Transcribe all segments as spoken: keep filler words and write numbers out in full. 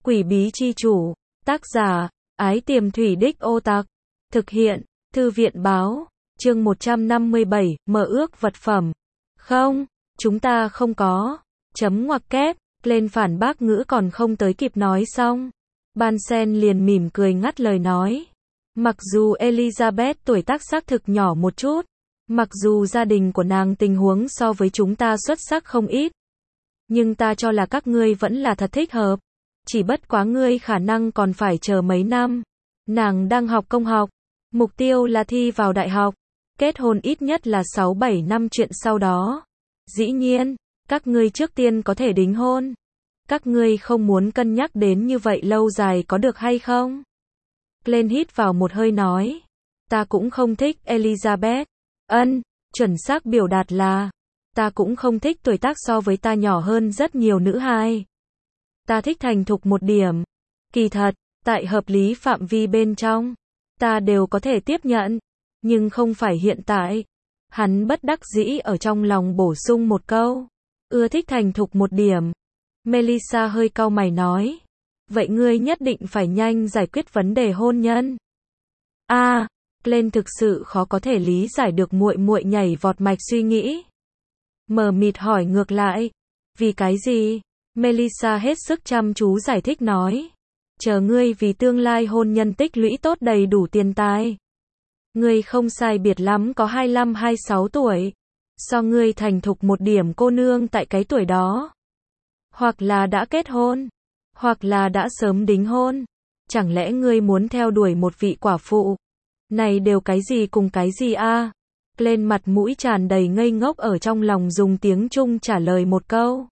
Quỷ bí chi chủ. Tác giả, Ái Tiềm Thủy Đích Ô Tặc. Thực hiện, Thư viện báo. Chương một trăm năm mươi bảy, mở ước vật phẩm. Không, chúng ta không có. Chấm ngoặc kép, lên phản bác ngữ còn không tới kịp nói xong. Bunsen liền mỉm cười ngắt lời nói. Mặc dù Elizabeth tuổi tác xác thực nhỏ một chút, mặc dù gia đình của nàng tình huống so với chúng ta xuất sắc không ít, nhưng ta cho là các ngươi vẫn là thật thích hợp. Chỉ bất quá ngươi khả năng còn phải chờ mấy năm. Nàng đang học công học, mục tiêu là thi vào đại học, kết hôn ít nhất là sáu bảy năm chuyện sau đó. Dĩ nhiên, các ngươi trước tiên có thể đính hôn. Các ngươi không muốn cân nhắc đến như vậy lâu dài có được hay không? Glenn hít vào một hơi nói. Ta cũng không thích Elizabeth. Ân, chuẩn xác biểu đạt là, ta cũng không thích tuổi tác so với ta nhỏ hơn rất nhiều nữ hài. Ta thích thành thục một điểm. Kỳ thật, tại hợp lý phạm vi bên trong, ta đều có thể tiếp nhận, nhưng không phải hiện tại. Hắn bất đắc dĩ ở trong lòng bổ sung một câu. Ưa thích thành thục một điểm. Melissa hơi cau mày nói. Vậy ngươi nhất định phải nhanh giải quyết vấn đề hôn nhân. A, à, Glenn thực sự khó có thể lý giải được muội muội nhảy vọt mạch suy nghĩ. Mờ mịt hỏi ngược lại. Vì cái gì? Melissa hết sức chăm chú giải thích nói. Chờ ngươi vì tương lai hôn nhân tích lũy tốt đầy đủ tiền tài. Ngươi không sai biệt lắm có hai mươi lăm hai mươi sáu tuổi. So ngươi thành thục một điểm cô nương tại cái tuổi đó. Hoặc là đã kết hôn, hoặc là đã sớm đính hôn. Chẳng lẽ ngươi muốn theo đuổi một vị quả phụ? Này đều cái gì cùng cái gì a? À? Lên mặt mũi tràn đầy ngây ngốc ở trong lòng dùng tiếng Trung trả lời một câu.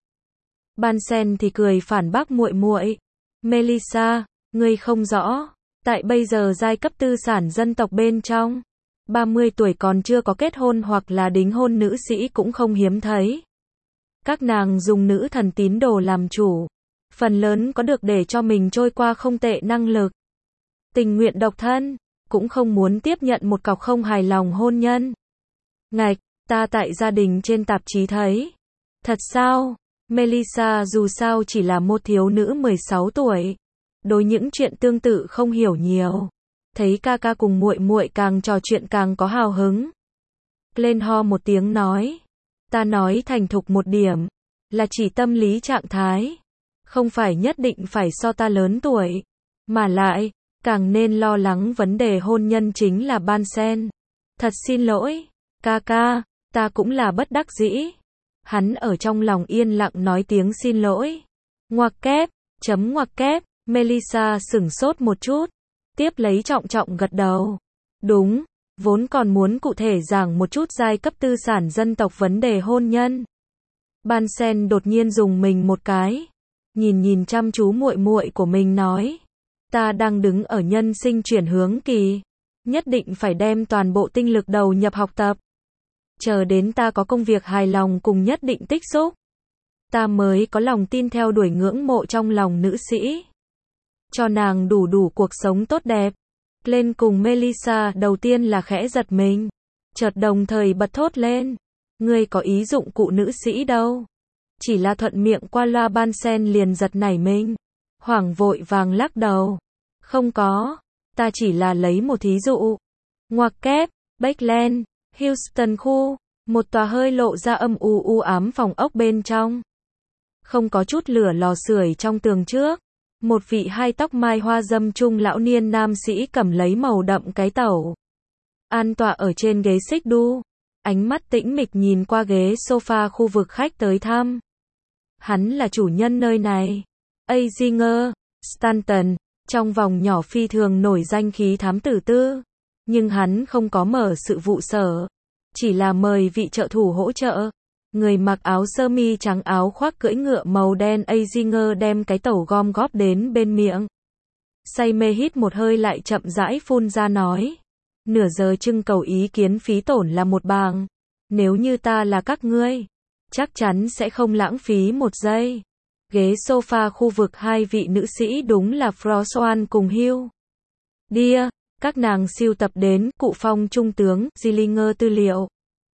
Bunsen thì cười phản bác muội muội. Melissa, ngươi không rõ, tại bây giờ giai cấp tư sản dân tộc bên trong, ba mươi tuổi còn chưa có kết hôn hoặc là đính hôn nữ sĩ cũng không hiếm thấy. Các nàng dùng nữ thần tín đồ làm chủ, phần lớn có được để cho mình trôi qua không tệ năng lực. Tình nguyện độc thân, cũng không muốn tiếp nhận một cọc không hài lòng hôn nhân. Ngạch, ta tại gia đình trên tạp chí thấy. Thật sao? Melissa dù sao chỉ là một thiếu nữ mười sáu tuổi, đối những chuyện tương tự không hiểu nhiều. Thấy ca ca cùng muội muội càng trò chuyện càng có hào hứng. Glenn ho một tiếng nói. Ta nói thành thục một điểm, là chỉ tâm lý trạng thái. Không phải nhất định phải so ta lớn tuổi. Mà lại, càng nên lo lắng vấn đề hôn nhân chính là Bunsen. Thật xin lỗi, ca ca, ta cũng là bất đắc dĩ. Hắn ở trong lòng yên lặng nói tiếng xin lỗi. Ngoặc kép, chấm ngoặc kép, Melissa sửng sốt một chút. Tiếp lấy trọng trọng gật đầu. Đúng, vốn còn muốn cụ thể giảng một chút giai cấp tư sản dân tộc vấn đề hôn nhân. Bunsen đột nhiên dùng mình một cái. Nhìn nhìn chăm chú muội muội của mình nói. Ta đang đứng ở nhân sinh chuyển hướng kỳ. Nhất định phải đem toàn bộ tinh lực đầu nhập học tập. Chờ đến ta có công việc hài lòng cùng nhất định tích xúc. Ta mới có lòng tin theo đuổi ngưỡng mộ trong lòng nữ sĩ. Cho nàng đủ đủ cuộc sống tốt đẹp. Lên cùng Melissa đầu tiên là khẽ giật mình. Chợt đồng thời bật thốt lên. Ngươi có ý dụng cụ nữ sĩ đâu. Chỉ là thuận miệng qua loa. Bunsen liền giật nảy mình. Hoảng vội vàng lắc đầu. Không có. Ta chỉ là lấy một thí dụ. Ngoặc kép, Bakeland, Houston khu. Một tòa hơi lộ ra âm u u ám phòng ốc bên trong. Không có chút lửa lò sưởi trong tường trước. Một vị hai tóc mai hoa dâm trung lão niên nam sĩ cầm lấy màu đậm cái tẩu. An tọa ở trên ghế xích đu. Ánh mắt tĩnh mịch nhìn qua ghế sofa khu vực khách tới thăm. Hắn là chủ nhân nơi này. Azinger, Stanton, trong vòng nhỏ phi thường nổi danh khí thám tử tư. Nhưng hắn không có mở sự vụ sở. Chỉ là mời vị trợ thủ hỗ trợ. Người mặc áo sơ mi trắng áo khoác cưỡi ngựa màu đen Azinger đem cái tẩu gom góp đến bên miệng. Say mê hít một hơi lại chậm rãi phun ra nói. Nửa giờ trưng cầu ý kiến phí tổn là một bảng. Nếu như ta là các ngươi, chắc chắn sẽ không lãng phí một giây. Ghế sofa khu vực hai vị nữ sĩ đúng là François cùng Hugh. Dear, các nàng siêu tập đến cụ phong trung tướng Zillinger tư liệu.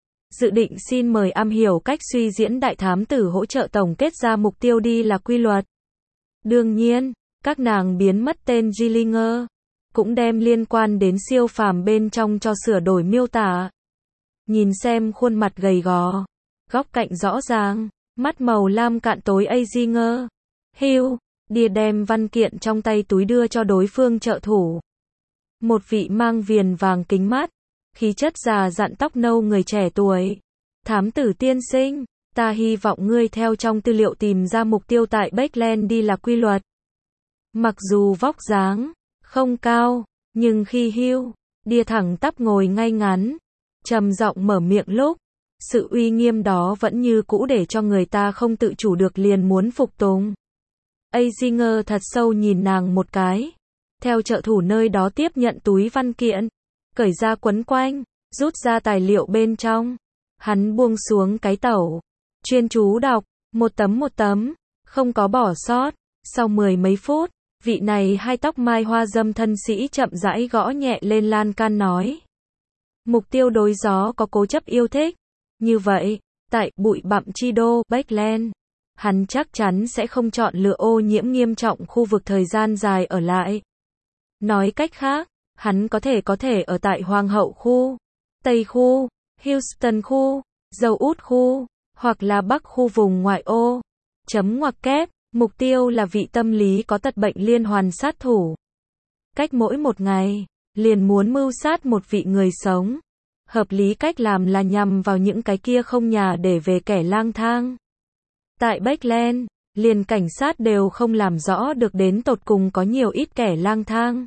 Dự định xin mời am hiểu cách suy diễn đại thám tử hỗ trợ tổng kết ra mục tiêu đi là quy luật. Đương nhiên, Các nàng biến mất tên Gillinger, cũng đem liên quan đến siêu phàm bên trong cho sửa đổi miêu tả. Nhìn xem khuôn mặt gầy gò, góc cạnh rõ ràng, mắt màu lam cạn tối Azinger. Hugh, Đia đem văn kiện trong tay túi đưa cho đối phương trợ thủ. Một vị mang viền vàng kính mắt, khí chất già dặn tóc nâu người trẻ tuổi. Thám tử tiên sinh, ta hy vọng ngươi theo trong tư liệu tìm ra mục tiêu tại Backland đi là quy luật. Mặc dù vóc dáng không cao, nhưng khi Hugh, Đia thẳng tắp ngồi ngay ngắn, trầm giọng mở miệng lúc, sự uy nghiêm đó vẫn như cũ để cho người ta không tự chủ được liền muốn phục tùng. Azinger thật sâu nhìn nàng một cái, theo trợ thủ nơi đó tiếp nhận túi văn kiện, cởi ra quấn quanh, rút ra tài liệu bên trong. Hắn buông xuống cái tẩu, chuyên chú đọc, một tấm một tấm, không có bỏ sót. Sau mười mấy phút, vị này hai tóc mai hoa dâm thân sĩ chậm rãi gõ nhẹ lên lan can nói. Mục tiêu đối gió có cố chấp yêu thích. Như vậy, tại bụi bặm chi đô, Backland, hắn chắc chắn sẽ không chọn lựa ô nhiễm nghiêm trọng khu vực thời gian dài ở lại. Nói cách khác, hắn có thể có thể ở tại Hoàng hậu khu, Tây khu, Houston khu, Dầu út khu, hoặc là Bắc khu vùng ngoại ô. Chấm ngoặc kép, mục tiêu là vị tâm lý có tật bệnh liên hoàn sát thủ. Cách mỗi một ngày, liền muốn mưu sát một vị người sống. Hợp lý cách làm là nhằm vào những cái kia không nhà để về kẻ lang thang. Tại Backland, liền cảnh sát đều không làm rõ được đến tột cùng có nhiều ít kẻ lang thang.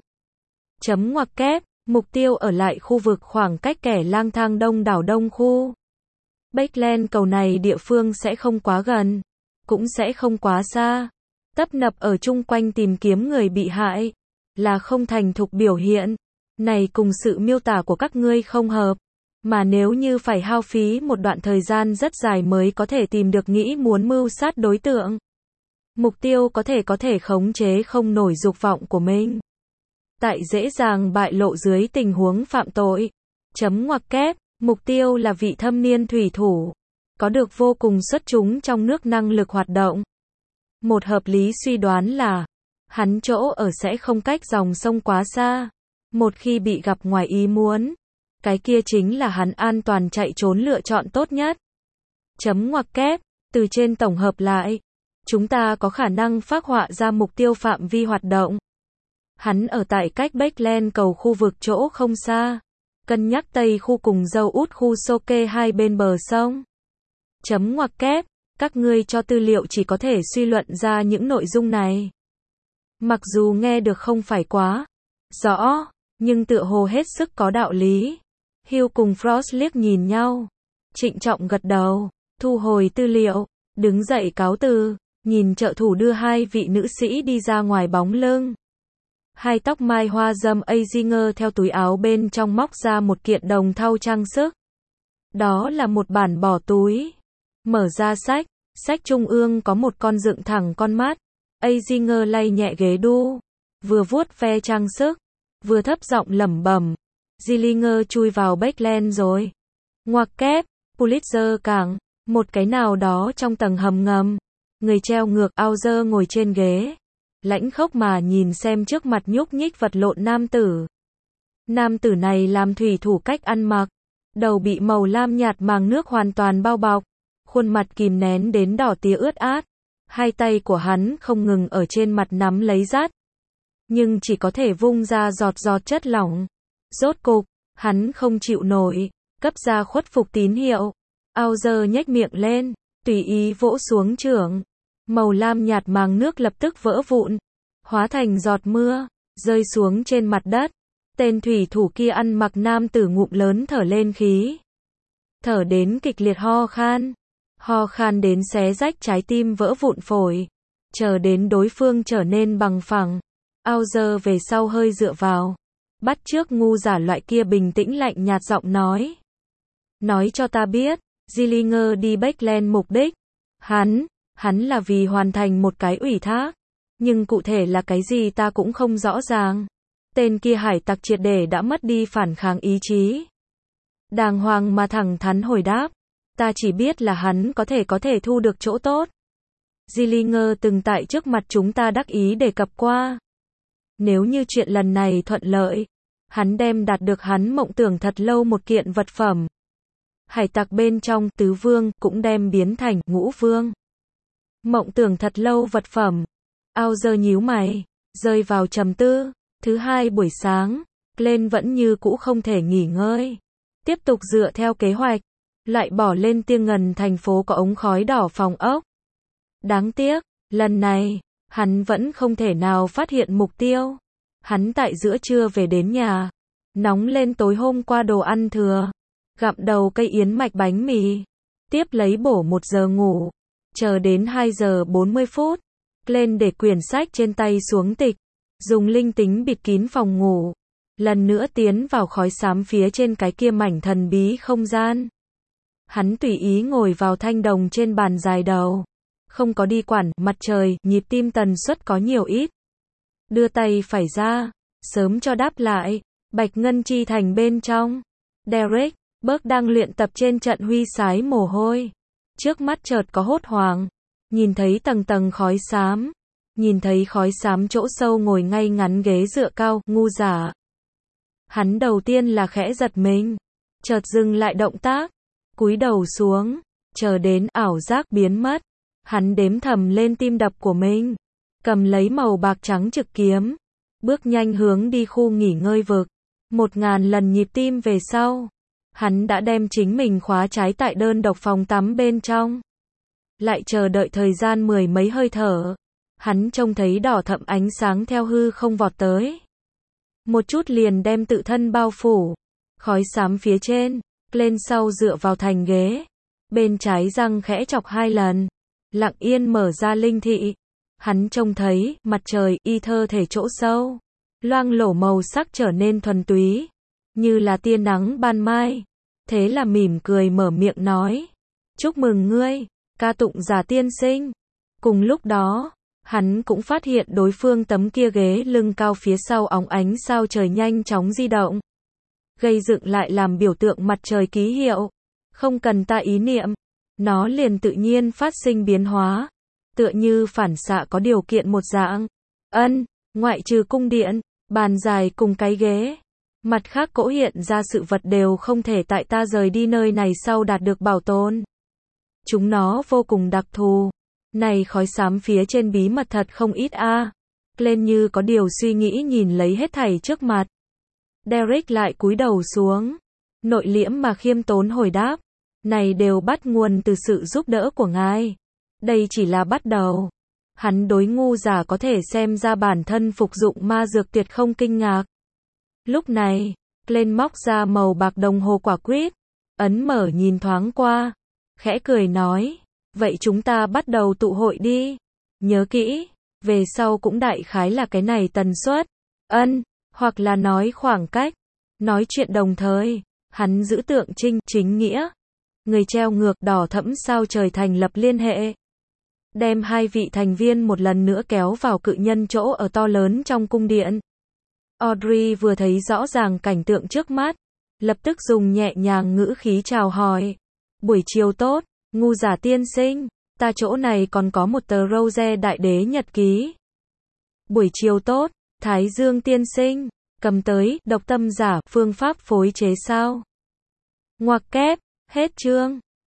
Chấm ngoặc kép, mục tiêu ở lại khu vực khoảng cách kẻ lang thang đông đảo đông khu. Backland cầu này địa phương sẽ không quá gần, cũng sẽ không quá xa. Tấp nập ở chung quanh tìm kiếm người bị hại, là không thành thục biểu hiện. Này cùng sự miêu tả của các ngươi không hợp. Mà nếu như phải hao phí một đoạn thời gian rất dài mới có thể tìm được nghĩ muốn mưu sát đối tượng. Mục tiêu có thể có thể khống chế không nổi dục vọng của mình. Tại dễ dàng bại lộ dưới tình huống phạm tội. Chấm ngoặc kép, mục tiêu là vị thâm niên thủy thủ. Có được vô cùng xuất chúng trong nước năng lực hoạt động. Một hợp lý suy đoán là, hắn chỗ ở sẽ không cách dòng sông quá xa. Một khi bị gặp ngoài ý muốn, cái kia chính là hắn an toàn chạy trốn lựa chọn tốt nhất. Chấm ngoặc kép, từ trên tổng hợp lại, chúng ta có khả năng phác họa ra mục tiêu phạm vi hoạt động. Hắn ở tại cách Backland cầu khu vực chỗ không xa. Cân nhắc Tây khu cùng Dầu út khu Soke hai bên bờ sông. Chấm ngoặc kép, các ngươi cho tư liệu chỉ có thể suy luận ra những nội dung này. Mặc dù nghe được không phải quá rõ, nhưng tựa hồ hết sức có đạo lý. Hugh cùng Frost liếc nhìn nhau, trịnh trọng gật đầu, thu hồi tư liệu, đứng dậy cáo từ, nhìn trợ thủ đưa hai vị nữ sĩ đi ra ngoài bóng lưng. Hai tóc mai hoa dâm Azinger theo túi áo bên trong móc ra một kiện đồng thau trang sức. Đó là một bản bỏ túi. Mở ra sách, sách trung ương có một con dựng thẳng con mắt. Azinger lay nhẹ ghế đu, vừa vuốt ve trang sức, vừa thấp giọng lẩm bẩm. Gillinger chui vào Backland rồi. Ngoặc kép, Pulitzer cảng, một cái nào đó trong tầng hầm ngầm. Người treo ngược Auger ngồi trên ghế. Lãnh khốc mà nhìn xem trước mặt nhúc nhích vật lộn nam tử. Nam tử này làm thủy thủ cách ăn mặc. Đầu bị màu lam nhạt màng nước hoàn toàn bao bọc. Khuôn mặt kìm nén đến đỏ tía ướt át. Hai tay của hắn không ngừng ở trên mặt nắm lấy dát. Nhưng chỉ có thể vung ra giọt giọt chất lỏng. Rốt cục, hắn không chịu nổi, cấp ra khuất phục tín hiệu. Auger nhếch miệng lên, tùy ý vỗ xuống chưởng. Màu lam nhạt màng nước lập tức vỡ vụn, hóa thành giọt mưa, rơi xuống trên mặt đất. Tên thủy thủ kia ăn mặc nam tử ngụm lớn thở lên khí. Thở đến kịch liệt ho khan. Ho khan đến xé rách trái tim vỡ vụn phổi. Chờ đến đối phương trở nên bằng phẳng. Auger về sau hơi dựa vào. Bắt chước ngu giả loại kia bình tĩnh lạnh nhạt giọng nói. Nói cho ta biết, Gillinger đi Backland mục đích. Hắn, hắn là vì hoàn thành một cái ủy thác. Nhưng cụ thể là cái gì ta cũng không rõ ràng. Tên kia hải tặc triệt để đã mất đi phản kháng ý chí. Đàng hoàng mà thẳng thắn hồi đáp. Ta chỉ biết là hắn có thể có thể thu được chỗ tốt. Dillinger từng tại trước mặt chúng ta đắc ý đề cập qua. Nếu như chuyện lần này thuận lợi, hắn đem đạt được hắn mộng tưởng thật lâu một kiện vật phẩm. Hải tặc bên trong tứ vương cũng đem biến thành ngũ vương. Mộng tưởng thật lâu vật phẩm. Ao giờ nhíu mày, rơi vào trầm tư. Thứ hai buổi sáng, Glenn vẫn như cũ không thể nghỉ ngơi. Tiếp tục dựa theo kế hoạch, lại bỏ lên Tiêng Ngần thành phố có ống khói đỏ phòng ốc. Đáng tiếc, lần này, hắn vẫn không thể nào phát hiện mục tiêu. Hắn tại giữa trưa về đến nhà, nóng lên tối hôm qua đồ ăn thừa, gặm đầu cây yến mạch bánh mì, tiếp lấy bổ một giờ ngủ, chờ đến hai giờ bốn mươi phút, Glenn để quyển sách trên tay xuống tịch, dùng linh tính bịt kín phòng ngủ, lần nữa tiến vào khói xám phía trên cái kia mảnh thần bí không gian. Hắn tùy ý ngồi vào thanh đồng trên bàn dài đầu, không có đi quản mặt trời, nhịp tim tần suất có nhiều ít. Đưa tay phải ra, sớm cho đáp lại, Bạch Ngân Chi Thành bên trong. Derek, Burke đang luyện tập trên trận huy sái mồ hôi. Trước mắt chợt có hốt hoảng, nhìn thấy tầng tầng khói xám, nhìn thấy khói xám chỗ sâu ngồi ngay ngắn ghế dựa cao, ngu giả. Hắn đầu tiên là khẽ giật mình, chợt dừng lại động tác, cúi đầu xuống, chờ đến ảo giác biến mất. Hắn đếm thầm lên tim đập của mình, cầm lấy màu bạc trắng trực kiếm, bước nhanh hướng đi khu nghỉ ngơi vực. Một ngàn lần nhịp tim về sau, hắn đã đem chính mình khóa trái tại đơn độc phòng tắm bên trong. Lại chờ đợi thời gian mười mấy hơi thở, hắn trông thấy đỏ thẫm ánh sáng theo hư không vọt tới. Một chút liền đem tự thân bao phủ, khói xám phía trên, lên sau dựa vào thành ghế, bên trái răng khẽ chọc hai lần, lặng yên mở ra linh thị. Hắn trông thấy mặt trời y thơ thể chỗ sâu, loang lổ màu sắc trở nên thuần túy, như là tia nắng ban mai. Thế là mỉm cười mở miệng nói, chúc mừng ngươi, ca tụng giả tiên sinh. Cùng lúc đó, hắn cũng phát hiện đối phương tấm kia ghế lưng cao phía sau óng ánh sao trời nhanh chóng di động, gây dựng lại làm biểu tượng mặt trời ký hiệu. Không cần ta ý niệm, nó liền tự nhiên phát sinh biến hóa, tựa như phản xạ có điều kiện một dạng. Ân, ngoại trừ cung điện, bàn dài cùng cái ghế, mặt khác cỗ hiện ra sự vật đều không thể tại ta rời đi nơi này sau đạt được bảo tồn. Chúng nó vô cùng đặc thù. Này khói xám phía trên bí mật thật không ít a. À. Glenn như có điều suy nghĩ nhìn lấy hết thảy trước mặt. Derek lại cúi đầu xuống, nội liễm mà khiêm tốn hồi đáp, này đều bắt nguồn từ sự giúp đỡ của ngài. Đây chỉ là bắt đầu. Hắn đối ngu giả có thể xem ra bản thân phục dụng ma dược tuyệt không kinh ngạc. Lúc này, Glenn móc ra màu bạc đồng hồ quả quýt, ấn mở nhìn thoáng qua, khẽ cười nói, vậy chúng ta bắt đầu tụ hội đi. Nhớ kỹ, về sau cũng đại khái là cái này tần suất. Ân, hoặc là nói khoảng cách, nói chuyện đồng thời, hắn giữ tượng trinh, chính nghĩa. Người treo ngược đỏ thẫm sao trời thành lập liên hệ. Đem hai vị thành viên một lần nữa kéo vào cự nhân chỗ ở to lớn trong cung điện. Audrey vừa thấy rõ ràng cảnh tượng trước mắt, lập tức dùng nhẹ nhàng ngữ khí chào hỏi. Buổi chiều tốt, ngu giả tiên sinh, ta chỗ này còn có một tờ Rose Đại Đế nhật ký. Buổi chiều tốt, Thái Dương tiên sinh, cầm tới, độc tâm giả, phương pháp phối chế sao. Ngoặc kép, hết chương.